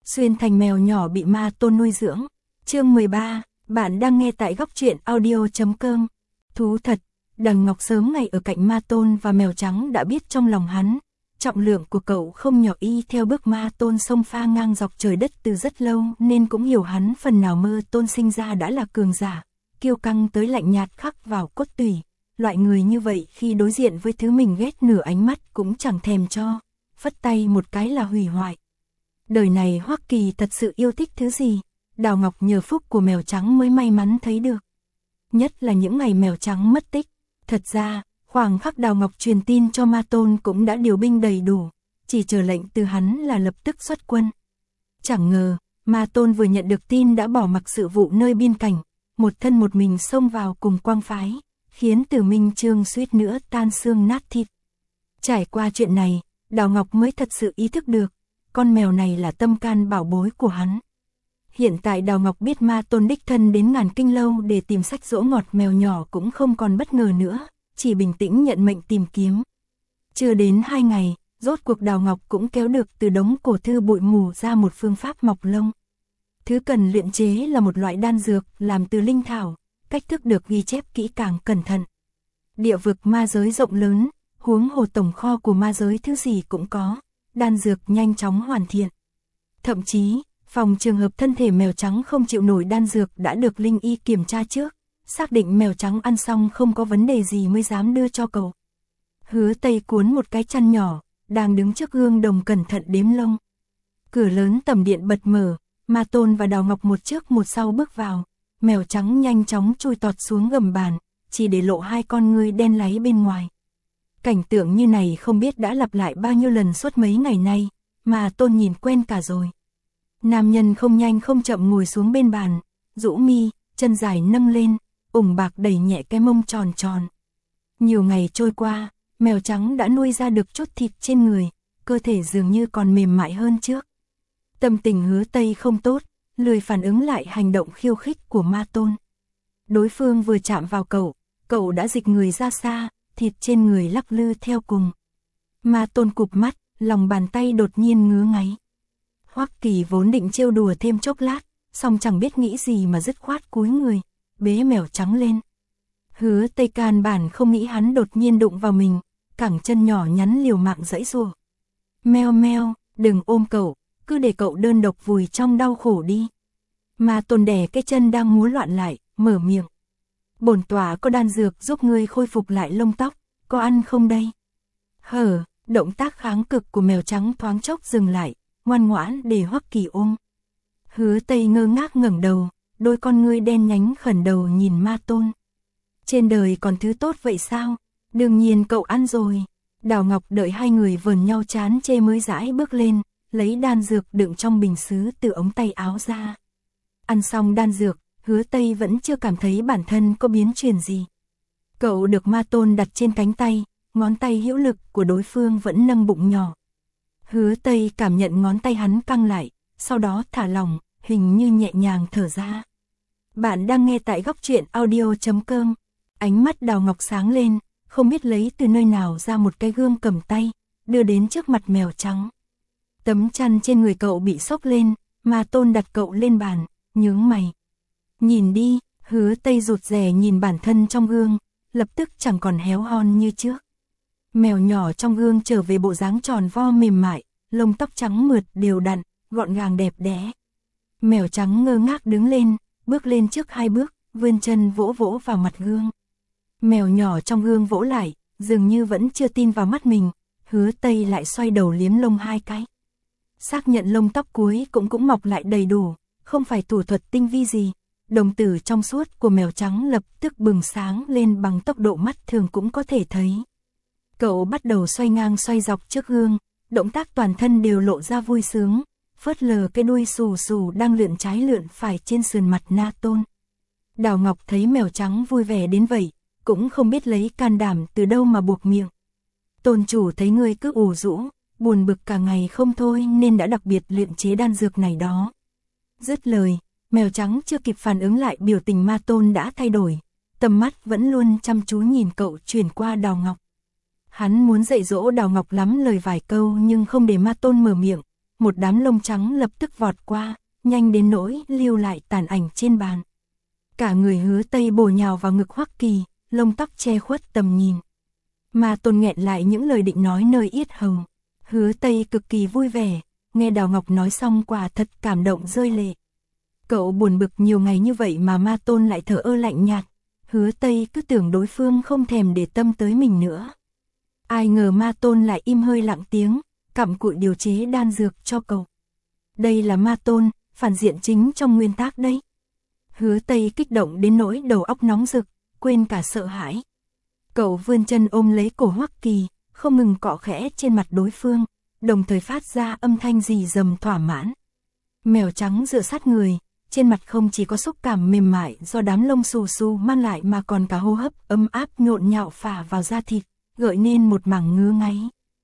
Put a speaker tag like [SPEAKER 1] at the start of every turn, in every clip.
[SPEAKER 1] Xuyên thành mèo nhỏ bị ma tôn nuôi dưỡng. Chương 13, bạn đang nghe tại góc truyện audio.com. Thú thật, Đằng Ngọc sớm ngày ở cạnh ma tôn và mèo trắng đã biết trong lòng hắn, trọng lượng của cậu không nhỏ, y theo bước ma tôn xông pha ngang dọc trời đất từ rất lâu nên cũng hiểu hắn phần nào mơ tôn sinh ra đã là cường giả, kiêu căng tới lạnh nhạt khắc vào cốt tủy. Loại người như vậy khi đối diện với thứ mình ghét nửa ánh mắt cũng chẳng thèm cho, phất tay một cái là hủy hoại. Đời này Hoắc Kỳ thật sự yêu thích thứ gì, Đào Ngọc nhờ phúc của mèo trắng mới may mắn thấy được. Nhất là những ngày mèo trắng mất tích. Thật ra, khoảng khắc Đào Ngọc truyền tin cho ma tôn cũng đã điều binh đầy đủ, chỉ chờ lệnh từ hắn là lập tức xuất quân. Chẳng ngờ, ma tôn vừa nhận được tin đã bỏ mặc sự vụ nơi biên cảnh, một thân một mình xông vào cùng Quang phái, khiến Tử Minh Chương suýt nữa tan xương nát thịt. Trải qua chuyện này, Đào Ngọc mới thật sự ý thức được, con mèo này là tâm can bảo bối của hắn. Hiện tại Đào Ngọc biết ma tôn đích thân đến Ngàn Kinh Lâu để tìm sách dỗ ngọt mèo nhỏ cũng không còn bất ngờ nữa, chỉ bình tĩnh nhận mệnh tìm kiếm. Chưa đến 2 ngày, rốt cuộc Đào Ngọc cũng kéo được từ đống cổ thư bụi mù ra một phương pháp mọc lông. Thứ cần luyện chế là một loại đan dược làm từ linh thảo, cách thức được ghi chép kỹ càng cẩn thận. Địa vực ma giới rộng lớn, huống hồ tổng kho của ma giới thứ gì cũng có, đan dược nhanh chóng hoàn thiện. Thậm chí, phòng trường hợp thân thể mèo trắng không chịu nổi đan dược đã được linh y kiểm tra trước, xác định mèo trắng ăn xong không có vấn đề gì mới dám đưa cho cậu. Hứa Tây cuốn một cái chăn nhỏ, đang đứng trước gương đồng cẩn thận đếm lông. Cửa lớn tầm điện bật mở, ma tôn và Đào Ngọc một trước một sau bước vào, mèo trắng nhanh chóng chui tọt xuống gầm bàn, chỉ để lộ 2 con ngươi đen láy bên ngoài. Cảnh tượng như này không biết đã lặp lại bao nhiêu lần suốt mấy ngày nay, mà tôn nhìn quen cả rồi. Nam nhân không nhanh không chậm ngồi xuống bên bàn, rũ mi, chân dài nâng lên, ủng bạc đẩy nhẹ cái mông tròn tròn. Nhiều ngày trôi qua, mèo trắng đã nuôi ra được chút thịt trên người, cơ thể dường như còn mềm mại hơn trước. Tâm tình Hứa Tây không tốt, lười phản ứng lại hành động khiêu khích của ma tôn. Đối phương vừa chạm vào cậu đã dịch người ra xa, thịt trên người lắc lư theo cùng. Ma tôn cụp mắt, lòng bàn tay đột nhiên ngứa ngáy. Hoắc Kỳ vốn định trêu đùa thêm chốc lát, song chẳng biết nghĩ gì mà dứt khoát cúi người, bế mèo trắng lên. Hứa Tây can bản không nghĩ hắn đột nhiên đụng vào mình, cẳng chân nhỏ nhắn liều mạng giãy giụa. Meo meo, đừng ôm cậu, cứ để cậu đơn độc vùi trong đau khổ đi. Ma tôn đè cái chân đang múa loạn lại, mở miệng. Bổn tọa có đan dược giúp ngươi khôi phục lại lông tóc, có ăn không đây? Động tác kháng cực của mèo trắng thoáng chốc dừng lại, ngoan ngoãn để Hoắc Kỳ ôm. Hứa Tây ngơ ngác ngẩng đầu, đôi con ngươi đen nhánh khẩn đầu nhìn ma tôn. Trên đời còn thứ tốt vậy sao? Đương nhiên cậu ăn rồi. Đào Ngọc đợi 2 người vờn nhau chán chê mới rãi bước lên, lấy đan dược đựng trong bình sứ từ ống tay áo ra. Ăn xong đan dược, Hứa Tây vẫn chưa cảm thấy bản thân có biến chuyển gì. Cậu được ma tôn đặt trên cánh tay, ngón tay hữu lực của đối phương vẫn nâng bụng nhỏ. Hứa Tây cảm nhận ngón tay hắn căng lại, sau đó thả lỏng, hình như nhẹ nhàng thở ra. Bạn đang nghe tại góc truyện audio.com. Ánh mắt Đào Ngọc sáng lên, không biết lấy từ nơi nào ra một cái gương cầm tay, đưa đến trước mặt mèo trắng. Tấm chăn trên người cậu bị xốc lên, ma tôn đặt cậu lên bàn, nhướng mày. Nhìn đi, Hứa Tây rụt rè nhìn bản thân trong gương, lập tức chẳng còn héo hon như trước. Mèo nhỏ trong gương trở về bộ dáng tròn vo mềm mại, lông tóc trắng mượt đều đặn, gọn gàng đẹp đẽ. Mèo trắng ngơ ngác đứng lên, bước lên trước 2 bước, vươn chân vỗ vỗ vào mặt gương. Mèo nhỏ trong gương vỗ lại, dường như vẫn chưa tin vào mắt mình, Hứa Tây lại xoay đầu liếm lông 2 cái. Xác nhận lông tóc cuối cũng mọc lại đầy đủ, không phải thủ thuật tinh vi gì. Đồng tử trong suốt của mèo trắng lập tức bừng sáng lên bằng tốc độ mắt thường cũng có thể thấy. Cậu bắt đầu xoay ngang xoay dọc trước gương, động tác toàn thân đều lộ ra vui sướng, phớt lờ cái đuôi xù xù đang lượn trái lượn phải trên sườn mặt na tôn. Đào Ngọc thấy mèo trắng vui vẻ đến vậy, cũng không biết lấy can đảm từ đâu mà buộc miệng. Tôn chủ thấy ngươi cứ ủ rũ, buồn bực cả ngày không thôi nên đã đặc biệt luyện chế đan dược này đó. Dứt lời, mèo trắng chưa kịp phản ứng lại biểu tình ma tôn đã thay đổi, tầm mắt vẫn luôn chăm chú nhìn cậu chuyển qua Đào Ngọc. Hắn muốn dạy dỗ Đào Ngọc lắm lời vài câu nhưng không để ma tôn mở miệng, một đám lông trắng lập tức vọt qua, nhanh đến nỗi lưu lại tàn ảnh trên bàn. Cả người Hứa Tây bổ nhào vào ngực Hoắc Kỳ, lông tóc che khuất tầm nhìn. Ma Tôn nghẹn lại những lời định nói nơi yết hầu. Hứa Tây cực kỳ vui vẻ, nghe Đào Ngọc nói xong quả thật cảm động rơi lệ. Cậu buồn bực nhiều ngày như vậy mà Ma Tôn lại thờ ơ lạnh nhạt. Hứa Tây cứ tưởng đối phương không thèm để tâm tới mình nữa. Ai ngờ Ma Tôn lại im hơi lặng tiếng, cặm cụi điều chế đan dược cho cậu. Đây là Ma Tôn, phản diện chính trong nguyên tác đấy. Hứa Tây kích động đến nỗi đầu óc nóng rực, quên cả sợ hãi. Cậu vươn chân ôm lấy cổ Hoắc Kỳ, không ngừng cọ khẽ trên mặt đối phương, đồng thời phát ra âm thanh rì rầm thỏa mãn. Mèo trắng dựa sát người, trên mặt không chỉ có xúc cảm mềm mại do đám lông xù xù mang lại mà còn cả hô hấp ấm áp nhộn nhạo phả vào da thịt, gợi nên một mảng ngứa ngáy.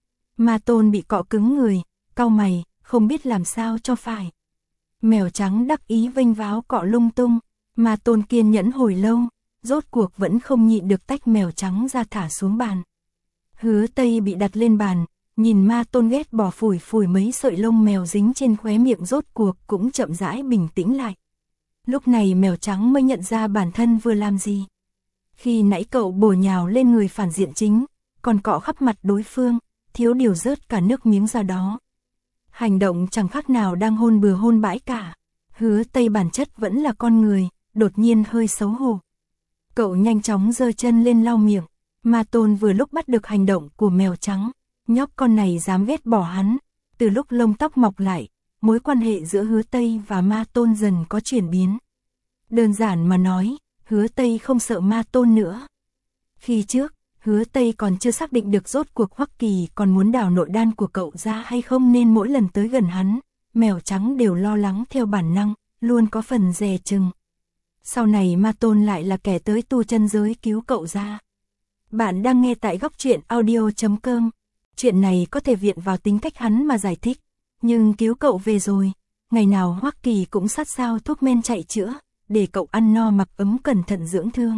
[SPEAKER 1] Ma Tôn bị cọ cứng người, cau mày, không biết làm sao cho phải. Mèo trắng đắc ý vênh váo cọ lung tung, Ma Tôn kiên nhẫn hồi lâu, rốt cuộc vẫn không nhịn được tách mèo trắng ra thả xuống bàn. Hứa Tây bị đặt lên bàn, nhìn Ma Tôn ghét bỏ phủi phủi mấy sợi lông mèo dính trên khóe miệng, rốt cuộc cũng chậm rãi bình tĩnh lại. Lúc này mèo trắng mới nhận ra bản thân vừa làm gì. Khi nãy cậu bổ nhào lên người phản diện chính, còn cọ khắp mặt đối phương, thiếu điều rớt cả nước miếng ra đó. Hành động chẳng khác nào đang hôn bừa hôn bãi cả. Hứa Tây bản chất vẫn là con người, đột nhiên hơi xấu hổ. Cậu nhanh chóng giơ chân lên lau miệng. Ma Tôn vừa lúc bắt được hành động của mèo trắng, nhóc con này dám ghét bỏ hắn. Từ lúc lông tóc mọc lại, mối quan hệ giữa Hứa Tây và Ma Tôn dần có chuyển biến. Đơn giản mà nói, Hứa Tây không sợ Ma Tôn nữa. Khi trước, Hứa Tây còn chưa xác định được rốt cuộc Hoắc Kỳ còn muốn đào nội đan của cậu ra hay không, nên mỗi lần tới gần hắn, mèo trắng đều lo lắng theo bản năng, luôn có phần dè chừng. Sau này Ma Tôn lại là kẻ tới tu chân giới cứu cậu ra. Bạn đang nghe tại Góc Truyện Audio.com. Chuyện này có thể viện vào tính cách hắn mà giải thích, nhưng cứu cậu về rồi, ngày nào Hoắc Kỳ cũng sát sao thuốc men chạy chữa, để cậu ăn no mặc ấm cẩn thận dưỡng thương.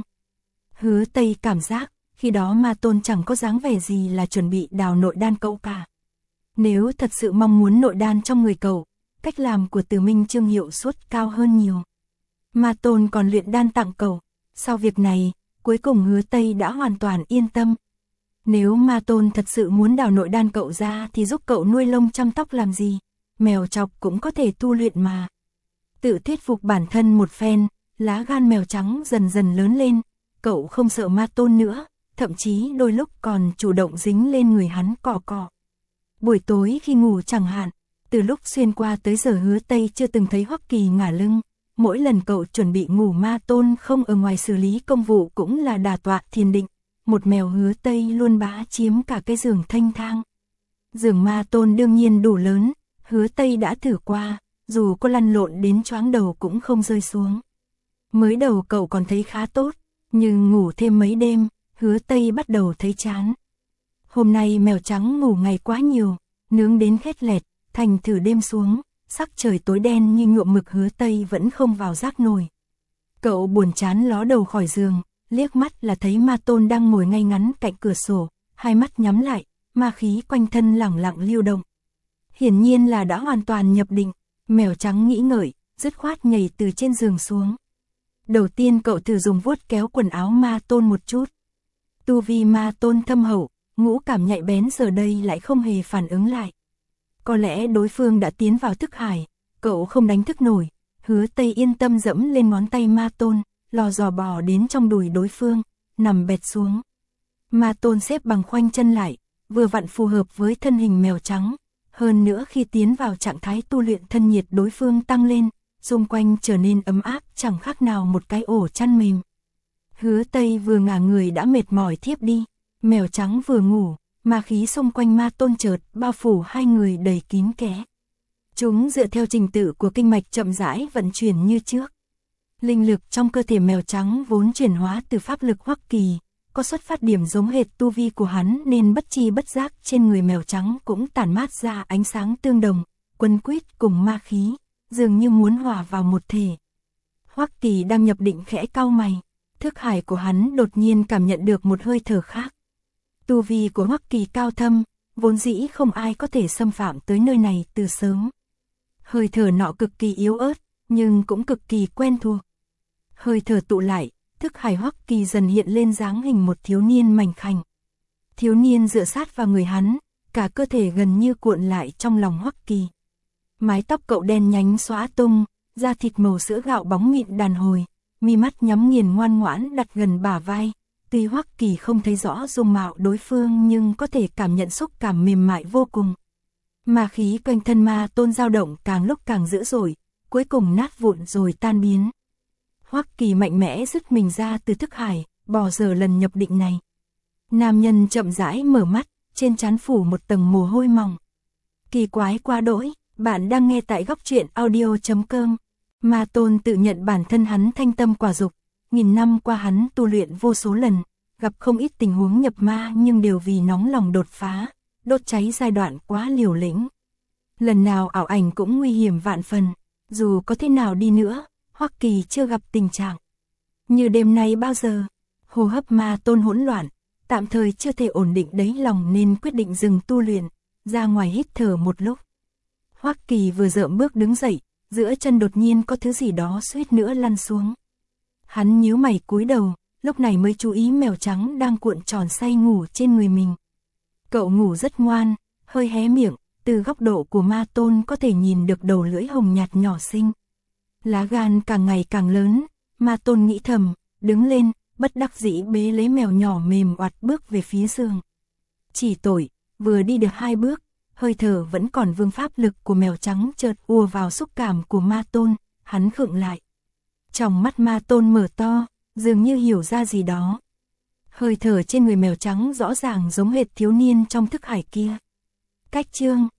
[SPEAKER 1] Hứa Tây cảm giác, khi đó Ma Tôn chẳng có dáng vẻ gì là chuẩn bị đào nội đan cậu cả. Nếu thật sự mong muốn nội đan trong người cậu, cách làm của Từ Minh Chương hiệu suất cao hơn nhiều. Ma Tôn còn luyện đan tặng cậu. Sau việc này, cuối cùng Hứa Tây đã hoàn toàn yên tâm. Nếu Ma Tôn thật sự muốn đào nội đan cậu ra thì giúp cậu nuôi lông chăm tóc làm gì, mèo chọc cũng có thể tu luyện mà. Tự thuyết phục bản thân một phen, lá gan mèo trắng dần dần lớn lên, cậu không sợ Ma Tôn nữa, thậm chí đôi lúc còn chủ động dính lên người hắn cọ cọ. Buổi tối khi ngủ chẳng hạn, từ lúc xuyên qua tới giờ Hứa Tây chưa từng thấy Hoắc Kỳ ngả lưng. Mỗi lần cậu chuẩn bị ngủ, Ma Tôn không ở ngoài xử lý công vụ cũng là đả tọa thiền định. Một mèo Hứa Tây luôn bá chiếm cả cái giường thanh thang. Giường Ma Tôn đương nhiên đủ lớn, Hứa Tây đã thử qua, dù có lăn lộn đến choáng đầu cũng không rơi xuống. Mới đầu cậu còn thấy khá tốt, nhưng ngủ thêm mấy đêm, Hứa Tây bắt đầu thấy chán. Hôm nay mèo trắng ngủ ngày quá nhiều, nướng đến khét lẹt, thành thử đêm xuống, sắc trời tối đen như nhuộm mực, Hứa Tây vẫn không vào giấc nổi. Cậu buồn chán ló đầu khỏi giường, liếc mắt là thấy Ma Tôn đang ngồi ngay ngắn cạnh cửa sổ, hai mắt nhắm lại, ma khí quanh thân lẳng lặng lưu động. Hiển nhiên là đã hoàn toàn nhập định. Mèo trắng nghĩ ngợi, dứt khoát nhảy từ trên giường xuống. Đầu tiên cậu thử dùng vuốt kéo quần áo Ma Tôn một chút. Tu vi Ma Tôn thâm hậu, ngũ cảm nhạy bén, giờ đây lại không hề phản ứng lại. Có lẽ đối phương đã tiến vào thức hải, cậu không đánh thức nổi. Hứa Tây yên tâm dẫm lên ngón tay Ma Tôn, lò dò bò đến trong đùi đối phương, nằm bệt xuống. Ma Tôn xếp bằng khoanh chân lại, vừa vặn phù hợp với thân hình mèo trắng. Hơn nữa khi tiến vào trạng thái tu luyện, thân nhiệt đối phương tăng lên, xung quanh trở nên ấm áp, chẳng khác nào một cái ổ chăn mềm. Hứa Tây vừa ngả người đã mệt mỏi thiếp đi, mèo trắng vừa ngủ, ma khí xung quanh Ma Tôn chợt bao phủ hai người đầy kín kẽ. Chúng dựa theo trình tự của kinh mạch chậm rãi vận chuyển như trước. Linh lực trong cơ thể mèo trắng vốn chuyển hóa từ pháp lực Hoắc Kỳ, có xuất phát điểm giống hệt tu vi của hắn, nên bất chi bất giác trên người mèo trắng cũng tản mát ra ánh sáng tương đồng, quấn quýt cùng ma khí, dường như muốn hòa vào một thể. Hoắc Kỳ đang nhập định khẽ cau mày, thức hải của hắn đột nhiên cảm nhận được một hơi thở khác. Tu vi của Hoắc Kỳ cao thâm, vốn dĩ không ai có thể xâm phạm tới nơi này từ sớm. Hơi thở nọ cực kỳ yếu ớt, nhưng cũng cực kỳ quen thuộc. Hơi thở tụ lại, thức hải Hoắc Kỳ dần hiện lên dáng hình một thiếu niên mảnh khảnh. Thiếu niên dựa sát vào người hắn, cả cơ thể gần như cuộn lại trong lòng Hoắc Kỳ. Mái tóc cậu đen nhánh xõa tung, da thịt màu sữa gạo bóng mịn đàn hồi, mi mắt nhắm nghiền ngoan ngoãn đặt gần bả vai. Tuy Hoắc Kỳ không thấy rõ dung mạo đối phương nhưng có thể cảm nhận xúc cảm mềm mại vô cùng. Ma khí quanh thân ma tôn dao động càng lúc càng dữ dội, cuối cùng nát vụn rồi tan biến. Hoắc Kỳ mạnh mẽ rứt mình ra từ thức hải, bỏ giờ lần nhập định này. Nam nhân chậm rãi mở mắt, trên trán phủ một tầng mồ hôi mỏng. Kỳ quái quá đỗi, bạn đang nghe tại góc truyện audio.com. Ma tôn tự nhận bản thân hắn thanh tâm quả dục, nghìn năm qua hắn tu luyện vô số lần, gặp không ít tình huống nhập ma nhưng đều vì nóng lòng đột phá, đốt cháy giai đoạn quá liều lĩnh. Lần nào ảo ảnh cũng nguy hiểm vạn phần, dù có thế nào đi nữa, Hoắc Kỳ chưa gặp tình trạng như đêm nay bao giờ. Hô hấp ma tôn hỗn loạn, tạm thời chưa thể ổn định đáy lòng nên quyết định dừng tu luyện, ra ngoài hít thở một lúc. Hoắc Kỳ vừa dợm bước đứng dậy, giữa chân đột nhiên có thứ gì đó suýt nữa lăn xuống. Hắn nhíu mày cúi đầu, lúc này mới chú ý mèo trắng đang cuộn tròn say ngủ trên người mình. Cậu ngủ rất ngoan, hơi hé miệng, từ góc độ của ma tôn có thể nhìn được đầu lưỡi hồng nhạt nhỏ xinh. Lá gan càng ngày càng lớn, ma tôn nghĩ thầm, đứng lên, bất đắc dĩ bế lấy mèo nhỏ mềm oặt bước về phía giường. Chỉ tội, vừa đi được 2 bước, hơi thở vẫn còn vương pháp lực của mèo trắng chợt ùa vào xúc cảm của ma tôn, hắn khựng lại. Trong mắt ma tôn mở to, dường như hiểu ra gì đó. Hơi thở trên người mèo trắng rõ ràng giống hệt thiếu niên trong thức hải kia. Cách chương